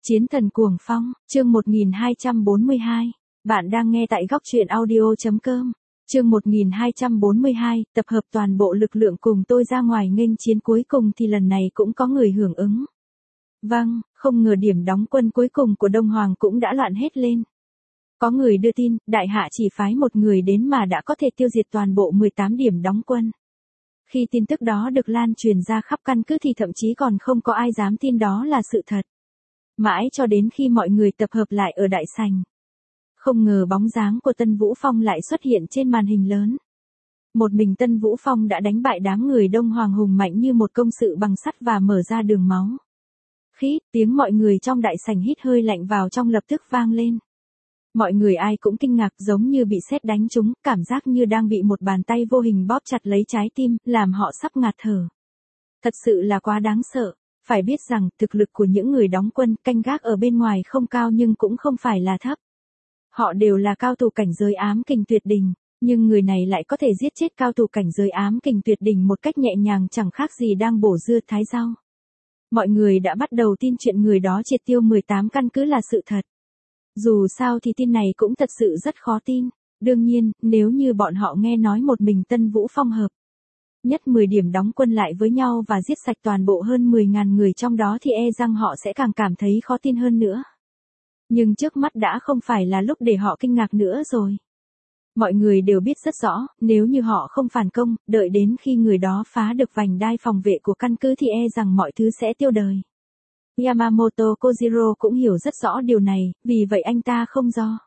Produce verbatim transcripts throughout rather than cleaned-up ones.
Chiến thần cuồng phong, chương một nghìn hai trăm bốn mươi hai. Bạn đang nghe tại góc truyện audio chấm com. Chương một nghìn hai trăm bốn mươi hai, tập hợp toàn bộ lực lượng cùng tôi ra ngoài nghênh chiến, cuối cùng thì lần này cũng có người hưởng ứng. Vâng, không ngờ điểm đóng quân cuối cùng của Đông Hoàng cũng đã loạn hết lên. Có người đưa tin, đại hạ chỉ phái một người đến mà đã có thể tiêu diệt toàn bộ mười tám điểm đóng quân. Khi tin tức đó được lan truyền ra khắp căn cứ thì thậm chí còn không có ai dám tin đó là sự thật. Mãi cho đến khi mọi người tập hợp lại ở đại sảnh. Không ngờ bóng dáng của Tân Vũ Phong lại xuất hiện trên màn hình lớn. Một mình Tân Vũ Phong đã đánh bại đám người Đông Hoàng hùng mạnh như một công sự bằng sắt và mở ra đường máu. Khít, tiếng mọi người trong đại sảnh hít hơi lạnh vào trong lập tức vang lên. Mọi người ai cũng kinh ngạc, giống như bị sét đánh trúng, cảm giác như đang bị một bàn tay vô hình bóp chặt lấy trái tim, làm họ sắp ngạt thở. Thật sự là quá đáng sợ. Phải biết rằng, thực lực của những người đóng quân canh gác ở bên ngoài không cao nhưng cũng không phải là thấp. Họ đều là cao thủ cảnh giới ám kình tuyệt đỉnh, nhưng người này lại có thể giết chết cao thủ cảnh giới ám kình tuyệt đỉnh một cách nhẹ nhàng, chẳng khác gì đang bổ dưa thái rau. Mọi người đã bắt đầu tin chuyện người đó triệt tiêu mười tám căn cứ là sự thật. Dù sao thì tin này cũng thật sự rất khó tin. Đương nhiên, nếu như bọn họ nghe nói một mình Tân Vũ Phong hợp nhất mười điểm đóng quân lại với nhau và giết sạch toàn bộ hơn mười nghìn người trong đó thì e rằng họ sẽ càng cảm thấy khó tin hơn nữa. Nhưng trước mắt đã không phải là lúc để họ kinh ngạc nữa rồi. Mọi người đều biết rất rõ, nếu như họ không phản công, đợi đến khi người đó phá được vành đai phòng vệ của căn cứ thì e rằng mọi thứ sẽ tiêu đời. Yamamoto Kojiro cũng hiểu rất rõ điều này, vì vậy anh ta không do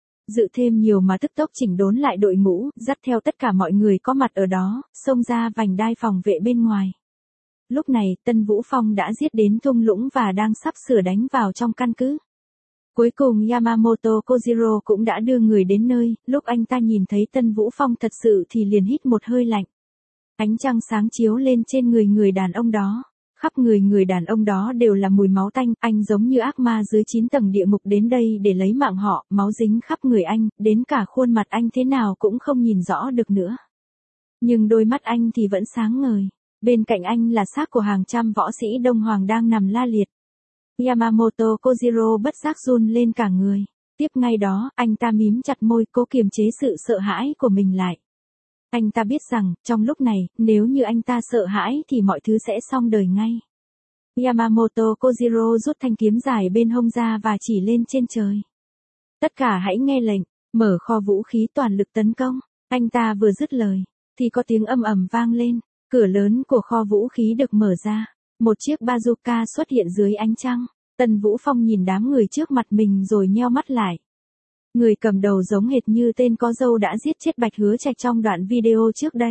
dự thêm nhiều mà tức tốc chỉnh đốn lại đội ngũ, dắt theo tất cả mọi người có mặt ở đó, xông ra vành đai phòng vệ bên ngoài. Lúc này, Tân Vũ Phong đã giết đến thung lũng và đang sắp sửa đánh vào trong căn cứ. Cuối cùng Yamamoto Kojiro cũng đã đưa người đến nơi, lúc anh ta nhìn thấy Tân Vũ Phong thật sự thì liền hít một hơi lạnh. Ánh trăng sáng chiếu lên trên người người đàn ông đó. Khắp người người đàn ông đó đều là mùi máu tanh, anh giống như ác ma dưới chín tầng địa ngục đến đây để lấy mạng họ, máu dính khắp người anh, đến cả khuôn mặt anh thế nào cũng không nhìn rõ được nữa. Nhưng đôi mắt anh thì vẫn sáng ngời, bên cạnh anh là xác của hàng trăm võ sĩ Đông Hoàng đang nằm la liệt. Yamamoto Kojiro bất giác run lên cả người, tiếp ngay đó, anh ta mím chặt môi cố kiềm chế sự sợ hãi của mình lại. Anh ta biết rằng, trong lúc này, nếu như anh ta sợ hãi thì mọi thứ sẽ xong đời ngay. Yamamoto Kojiro rút thanh kiếm dài bên hông ra và chỉ lên trên trời. Tất cả hãy nghe lệnh, mở kho vũ khí toàn lực tấn công. Anh ta vừa dứt lời, thì có tiếng ầm ầm vang lên, cửa lớn của kho vũ khí được mở ra. Một chiếc bazooka xuất hiện dưới ánh trăng. Tân Vũ Phong nhìn đám người trước mặt mình rồi nheo mắt lại. Người cầm đầu giống hệt như tên có râu đã giết chết Bạch Hứa Trạch trong đoạn video trước đây.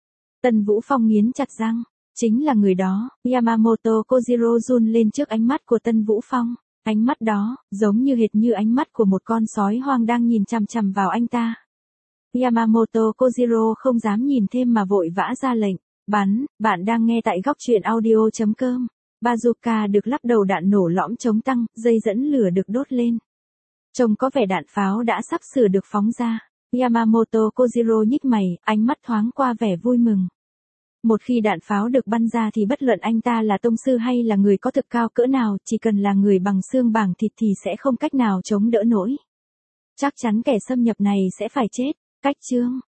Tân Vũ Phong nghiến chặt răng, chính là người đó. Yamamoto Kojiro run lên trước ánh mắt của Tân Vũ Phong. Ánh mắt đó, giống như hệt như ánh mắt của một con sói hoang đang nhìn chằm chằm vào anh ta. Yamamoto Kojiro không dám nhìn thêm mà vội vã ra lệnh, bắn. Bạn đang nghe tại góc truyện audio chấm com. Bazooka được lắp đầu đạn nổ lõm chống tăng, dây dẫn lửa được đốt lên. Trông có vẻ đạn pháo đã sắp sửa được phóng ra. Yamamoto Kojiro nhích mày, ánh mắt thoáng qua vẻ vui mừng. Một khi đạn pháo được bắn ra thì bất luận anh ta là tông sư hay là người có thực cao cỡ nào, chỉ cần là người bằng xương bằng thịt thì sẽ không cách nào chống đỡ nổi. Chắc chắn kẻ xâm nhập này sẽ phải chết. Cách chương.